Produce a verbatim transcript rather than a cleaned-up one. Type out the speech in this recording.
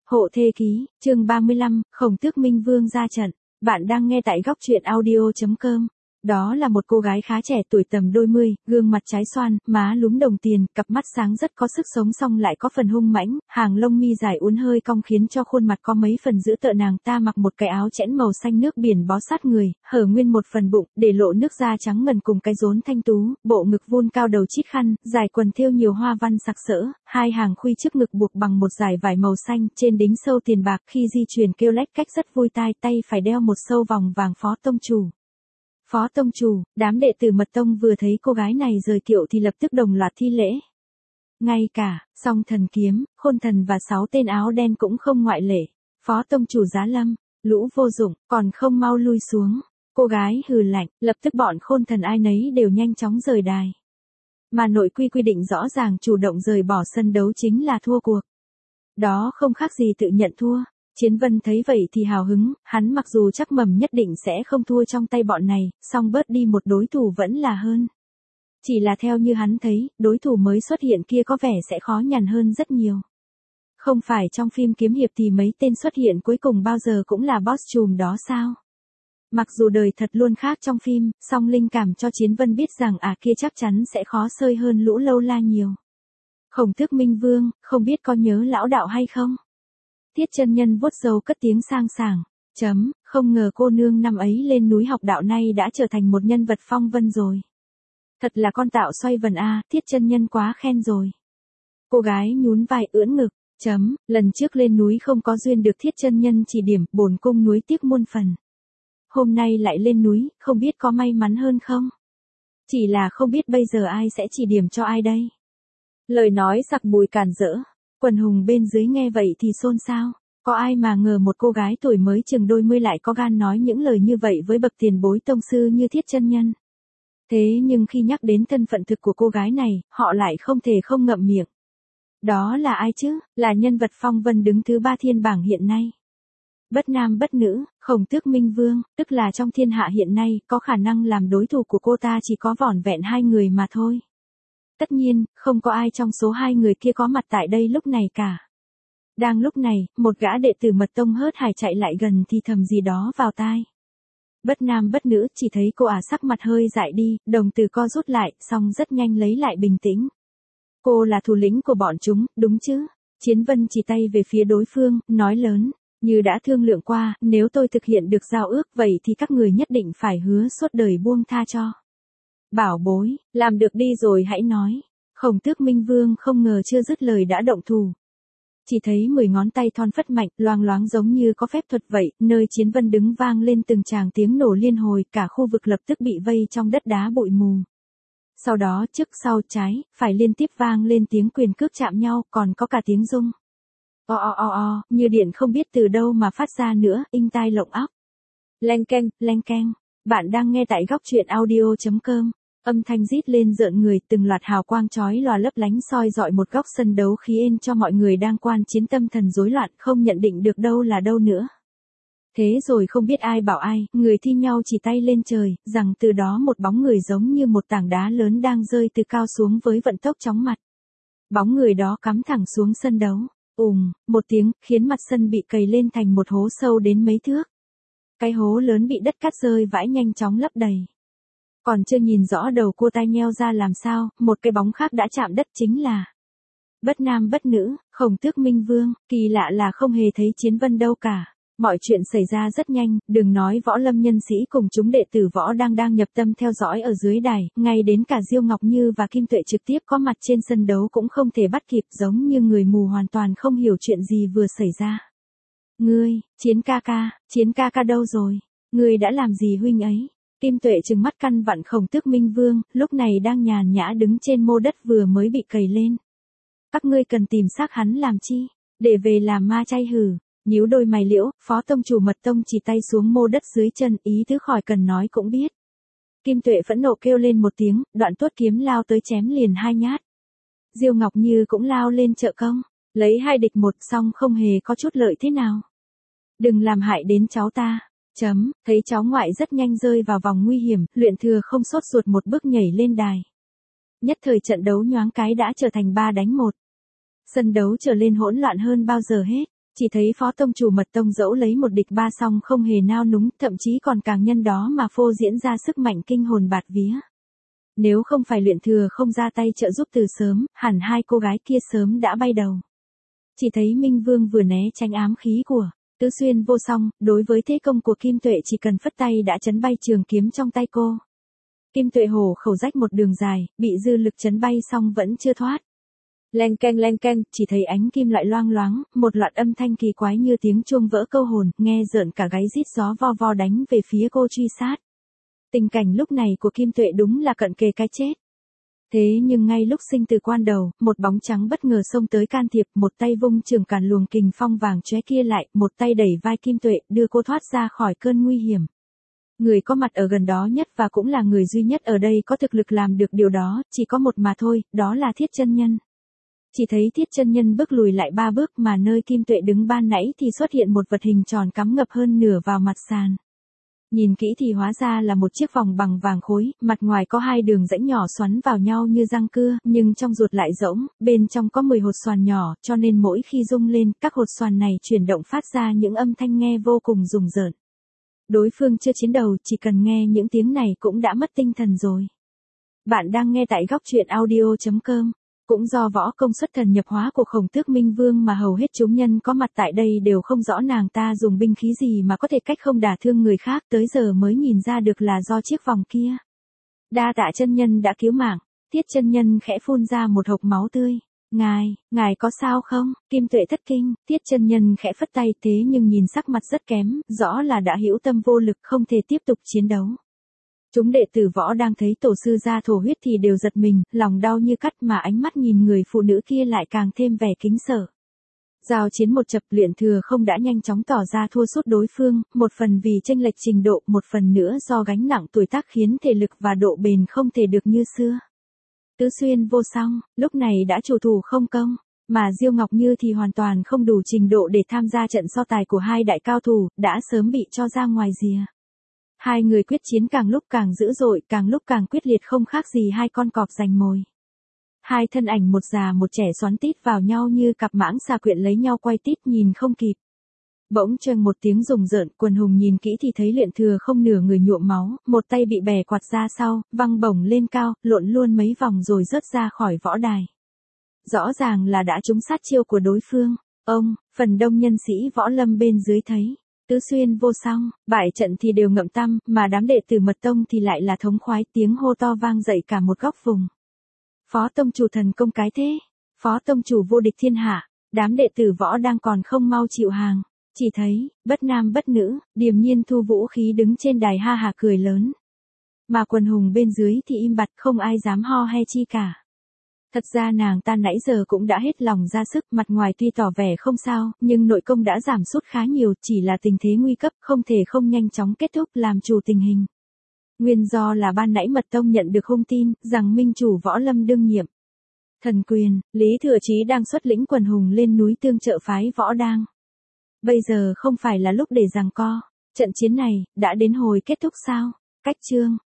Hộ thê ký, chương ba mươi lăm, Khổng Tước Minh Vương ra trận. Bạn đang nghe tại góc truyện audio chấm com. Đó là một cô gái khá trẻ tuổi tầm đôi mươi, gương mặt trái xoan, má lúm đồng tiền, cặp mắt sáng rất có sức sống song lại có phần hung mãnh, hàng lông mi dài uốn hơi cong khiến cho khuôn mặt có mấy phần dữ tợn. Nàng ta mặc một cái áo chẽn màu xanh nước biển bó sát người, hở nguyên một phần bụng, để lộ nước da trắng ngần cùng cái rốn thanh tú, bộ ngực vun cao đầu chít khăn, dài quần thêu nhiều hoa văn sặc sỡ, hai hàng khuy trước ngực buộc bằng một dải vải màu xanh, trên đính sâu tiền bạc, khi di chuyển kêu lách cách rất vui tai, tay phải đeo một sâu vòng vàng phó tông chủ. Phó tông chủ, đám đệ tử mật tông vừa thấy cô gái này rời kiệu thì lập tức đồng loạt thi lễ. Ngay cả, song thần kiếm, khôn thần và sáu tên áo đen cũng không ngoại lệ. Phó tông chủ Giá Lâm, lũ vô dụng, còn không mau lui xuống. Cô gái hừ lạnh, lập tức bọn khôn thần ai nấy đều nhanh chóng rời đài. Mà nội quy quy định rõ ràng chủ động rời bỏ sân đấu chính là thua cuộc. Đó không khác gì tự nhận thua. Chiến Vân thấy vậy thì hào hứng, hắn mặc dù chắc mầm nhất định sẽ không thua trong tay bọn này, song bớt đi một đối thủ vẫn là hơn. Chỉ là theo như hắn thấy, đối thủ mới xuất hiện kia có vẻ sẽ khó nhằn hơn rất nhiều. Không phải trong phim kiếm hiệp thì mấy tên xuất hiện cuối cùng bao giờ cũng là boss trùm đó sao? Mặc dù đời thật luôn khác trong phim, song linh cảm cho Chiến Vân biết rằng à kia chắc chắn sẽ khó xơi hơn lũ lâu la nhiều. Khổng Tước Minh Vương, không biết có nhớ lão đạo hay không? Tiết chân nhân vuốt râu cất tiếng sang sảng, chấm, không ngờ cô nương năm ấy lên núi học đạo nay đã trở thành một nhân vật phong vân rồi. Thật là con tạo xoay vần a, Tiết chân nhân quá khen rồi. Cô gái nhún vai ưỡn ngực, chấm, lần trước lên núi không có duyên được Thiết chân nhân chỉ điểm, bổn cung nuối tiếc muôn phần. Hôm nay lại lên núi, không biết có may mắn hơn không? Chỉ là không biết bây giờ ai sẽ chỉ điểm cho ai đây? Lời nói sặc mùi càn rỡ. Quần hùng bên dưới nghe vậy thì xôn xao, có ai mà ngờ một cô gái tuổi mới chừng đôi mươi lại có gan nói những lời như vậy với bậc tiền bối tông sư như Thiết chân nhân. Thế nhưng khi nhắc đến thân phận thực của cô gái này, họ lại không thể không ngậm miệng. Đó là ai chứ? Là nhân vật phong vân đứng thứ ba thiên bảng hiện nay. Bất nam bất nữ, Khổng Tước Minh Vương, tức là trong thiên hạ hiện nay, có khả năng làm đối thủ của cô ta chỉ có vỏn vẹn hai người mà thôi. Tất nhiên, không có ai trong số hai người kia có mặt tại đây lúc này cả. Đang lúc này, một gã đệ tử mật tông hớt hải chạy lại gần thì thầm gì đó vào tai. Bất nam bất nữ, chỉ thấy cô ả sắc mặt hơi dại đi, đồng tử co rút lại, xong rất nhanh lấy lại bình tĩnh. Cô là thủ lĩnh của bọn chúng, đúng chứ? Chiến Vân chỉ tay về phía đối phương, nói lớn, như đã thương lượng qua, nếu tôi thực hiện được giao ước vậy thì các người nhất định phải hứa suốt đời buông tha cho. Bảo bối, làm được đi rồi hãy nói. Khổng Tước Minh Vương không ngờ chưa dứt lời đã động thủ. Chỉ thấy mười ngón tay thon phất mạnh, loang loáng giống như có phép thuật vậy, nơi Chiến Vân đứng vang lên từng tràng tiếng nổ liên hồi, cả khu vực lập tức bị vây trong đất đá bụi mù. Sau đó trước sau trái, phải liên tiếp vang lên tiếng quyền cước chạm nhau, còn có cả tiếng rung. O o o o, như điện không biết từ đâu mà phát ra nữa, inh tai lộng óc. Leng keng, leng keng. Bạn đang nghe tại góc truyện audio chấm com. Âm thanh rít lên rợn người, từng loạt hào quang chói lòa lấp lánh soi dọi một góc sân đấu khí ên cho mọi người đang quan chiến tâm thần rối loạn, không nhận định được đâu là đâu nữa. Thế rồi không biết ai bảo ai, người thi nhau chỉ tay lên trời, rằng từ đó một bóng người giống như một tảng đá lớn đang rơi từ cao xuống với vận tốc chóng mặt. Bóng người đó cắm thẳng xuống sân đấu, ùm, một tiếng, khiến mặt sân bị cày lên thành một hố sâu đến mấy thước. Cái hố lớn bị đất cát rơi vãi nhanh chóng lấp đầy. Còn chưa nhìn rõ đầu cô tai nheo ra làm sao, một cái bóng khác đã chạm đất chính là bất nam bất nữ, Khổng Tước Minh Vương. Kỳ lạ là không hề thấy Chiến Vân đâu cả. Mọi chuyện xảy ra rất nhanh, đừng nói võ lâm nhân sĩ cùng chúng đệ tử võ đang đang nhập tâm theo dõi ở dưới đài, ngay đến cả Diêu Ngọc Như và Kim Tuệ trực tiếp có mặt trên sân đấu cũng không thể bắt kịp, giống như người mù hoàn toàn không hiểu chuyện gì vừa xảy ra. Ngươi, Chiến ca ca, Chiến ca ca đâu rồi? Ngươi đã làm gì huynh ấy? Kim Tuệ trừng mắt căn vặn Khổng Tước Minh Vương, lúc này đang nhàn nhã đứng trên mô đất vừa mới bị cày lên. Các ngươi cần tìm xác hắn làm chi? Để về làm ma chay hử? Nhíu đôi mày liễu, Phó tông chủ Mật tông chỉ tay xuống mô đất dưới chân, ý tứ khỏi cần nói cũng biết. Kim Tuệ phẫn nộ kêu lên một tiếng, đoạn tuốt kiếm lao tới chém liền hai nhát. Diêu Ngọc Như cũng lao lên trợ công, lấy hai địch một, xong không hề có chút lợi thế nào. Đừng làm hại đến cháu ta. Chấm, thấy cháu ngoại rất nhanh rơi vào vòng nguy hiểm, Luyện Thừa không sốt ruột một bước nhảy lên đài. Nhất thời trận đấu nhoáng cái đã trở thành ba đánh một. Sân đấu trở lên hỗn loạn hơn bao giờ hết. Chỉ thấy phó tông chủ mật tông dẫu lấy một địch ba song không hề nao núng, thậm chí còn càng nhân đó mà phô diễn ra sức mạnh kinh hồn bạt vía. Nếu không phải luyện thừa không ra tay trợ giúp từ sớm, hẳn hai cô gái kia sớm đã bay đầu. Chỉ thấy Minh Vương vừa né tránh ám khí của Tứ Xuyên Vô Song, đối với thế công của Kim Tuệ chỉ cần phất tay đã chấn bay trường kiếm trong tay cô. Kim Tuệ hổ khẩu rách một đường dài, bị dư lực chấn bay xong vẫn chưa thoát. Leng keng leng keng, chỉ thấy ánh kim loại loang loáng, một loạt âm thanh kỳ quái như tiếng chuông vỡ câu hồn, nghe rợn cả gáy rít gió vo vo đánh về phía cô truy sát. Tình cảnh lúc này của Kim Tuệ đúng là cận kề cái chết. Thế nhưng ngay lúc sinh tử quan đầu, một bóng trắng bất ngờ xông tới can thiệp, một tay vung trường cản luồng kình phong vàng chóe kia lại, một tay đẩy vai Kim Tuệ, đưa cô thoát ra khỏi cơn nguy hiểm. Người có mặt ở gần đó nhất và cũng là người duy nhất ở đây có thực lực làm được điều đó, chỉ có một mà thôi, đó là Thiết Chân Nhân. Chỉ thấy Thiết Chân Nhân bước lùi lại ba bước mà nơi Kim Tuệ đứng ban nãy thì xuất hiện một vật hình tròn cắm ngập hơn nửa vào mặt sàn. Nhìn kỹ thì hóa ra là một chiếc vòng bằng vàng khối, mặt ngoài có hai đường rãnh nhỏ xoắn vào nhau như răng cưa, nhưng trong ruột lại rỗng, bên trong có mười hột xoàn nhỏ, cho nên mỗi khi rung lên, các hột xoàn này chuyển động phát ra những âm thanh nghe vô cùng rùng rợn. Đối phương chưa chiến đầu, chỉ cần nghe những tiếng này cũng đã mất tinh thần rồi. Bạn đang nghe tại góc truyện audio chấm com. Cũng do võ công xuất thần nhập hóa của Khổng Tước Minh Vương mà hầu hết chúng nhân có mặt tại đây đều không rõ nàng ta dùng binh khí gì mà có thể cách không đả thương người khác, tới giờ mới nhìn ra được là do chiếc vòng kia. Đa tạ chân nhân đã cứu mạng. Thiết Chân Nhân khẽ phun ra một hộc máu tươi. Ngài, ngài có sao không? Kim Tuệ thất kinh, Thiết Chân Nhân khẽ phất tay, thế nhưng nhìn sắc mặt rất kém, rõ là đã hữu tâm vô lực không thể tiếp tục chiến đấu. Chúng đệ tử võ đang thấy tổ sư ra thổ huyết thì đều giật mình, lòng đau như cắt mà ánh mắt nhìn người phụ nữ kia lại càng thêm vẻ kính sợ. Giao chiến một chập, Luyện Thừa không đã nhanh chóng tỏ ra thua sút đối phương, một phần vì chênh lệch trình độ, một phần nữa do gánh nặng tuổi tác khiến thể lực và độ bền không thể được như xưa. Tứ Xuyên Vô Song, lúc này đã chủ thủ không công, mà Diêu Ngọc Như thì hoàn toàn không đủ trình độ để tham gia trận so tài của hai đại cao thủ, đã sớm bị cho ra ngoài rìa. Hai người quyết chiến càng lúc càng dữ dội, càng lúc càng quyết liệt, không khác gì hai con cọp giành mồi. Hai thân ảnh một già một trẻ xoắn tít vào nhau như cặp mãng xà quyện lấy nhau quay tít nhìn không kịp. Bỗng choeng một tiếng rùng rợn, Quần Hùng nhìn kỹ thì thấy Luyện Thừa không nửa người nhuộm máu, một tay bị bẻ quạt ra sau, văng bổng lên cao, lộn luôn mấy vòng rồi rớt ra khỏi võ đài. Rõ ràng là đã trúng sát chiêu của đối phương. Ông, phần đông nhân sĩ võ lâm bên dưới thấy Tứ Xuyên Vô Song bại trận thì đều ngậm tăm, mà đám đệ tử Mật Tông thì lại là thống khoái, tiếng hô to vang dậy cả một góc vùng. Phó tông chủ thần công cái thế, Phó tông chủ vô địch thiên hạ. Đám đệ tử võ đang còn không mau chịu hàng, chỉ thấy bất nam bất nữ, điềm nhiên thu vũ khí đứng trên đài ha hả cười lớn. Mà Quần Hùng bên dưới thì im bặt, không ai dám ho hay chi cả. Thật ra nàng ta nãy giờ cũng đã hết lòng ra sức, mặt ngoài tuy tỏ vẻ không sao, nhưng nội công đã giảm sút khá nhiều, chỉ là tình thế nguy cấp, không thể không nhanh chóng kết thúc làm chủ tình hình. Nguyên do là ban nãy Mật Tông nhận được hung tin, rằng minh chủ võ lâm đương nhiệm Thần Quyền, Lý Thừa Chí đang xuất lĩnh Quần Hùng lên núi tương trợ phái võ đang. Bây giờ không phải là lúc để giằng co, trận chiến này, đã đến hồi kết thúc sao? Cách chương.